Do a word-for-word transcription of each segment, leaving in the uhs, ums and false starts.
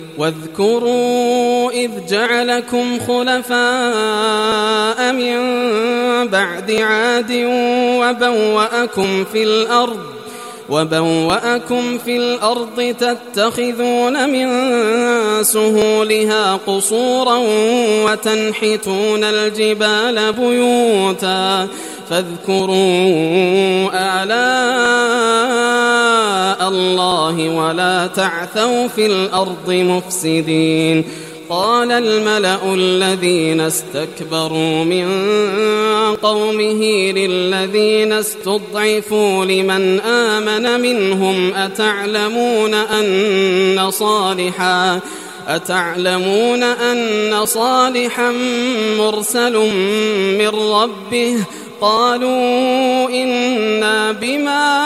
واذكروا إذ جعلكم خلفاء من بعد عاد وبوأكم في الأرض وبوأكم في الأرض تتخذون من سهولها قصورا وتنحتون الجبال بيوتا فاذكروا آلاء الله ولا تعثوا في الأرض مفسدين. قال الملأ الذين استكبروا من قومه للذين استضعفوا لمن آمن منهم أتعلمون أن صالحا أتعلمون أن صالحا مرسل من ربه قالوا إنا بما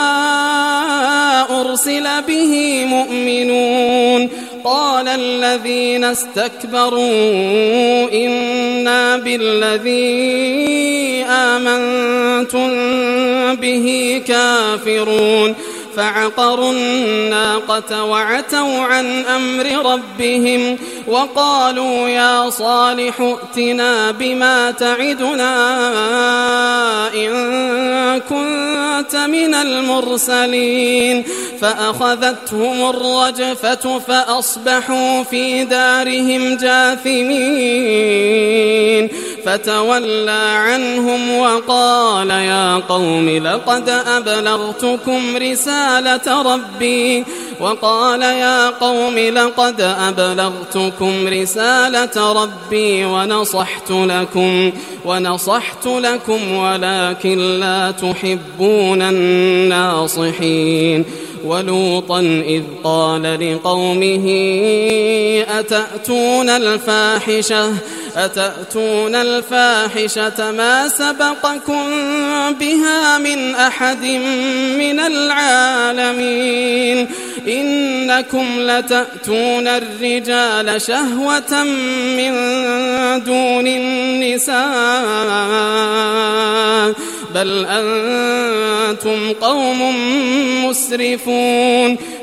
أرسل به مؤمنون. قال الذين استكبروا إنا بالذي آمنتم به كافرون. فعقروا الناقة وعتوا عن أمر ربهم وقالوا يا صالح ائتنا بما تعدنا إن كنت من المرسلين. فأخذتهم الرجفة فأصبحوا في دارهم جاثمين. فتولى عنهم وقال يا قوم لقد أبلغتكم رسالة ربي وقال يا قوم لقد أبلغتكم رسالة ربي ونصحت لكم ونصحت لكم ولكن لا تحبون الناصحين. ولوطا إذ قال لقومه أتأتون الفاحشة أتأتون الفاحشة ما سبقكم بها من أحد من العالمين إنكم لتأتون الرجال شهوة من دون النساء بل أنتم قوم مسرفون.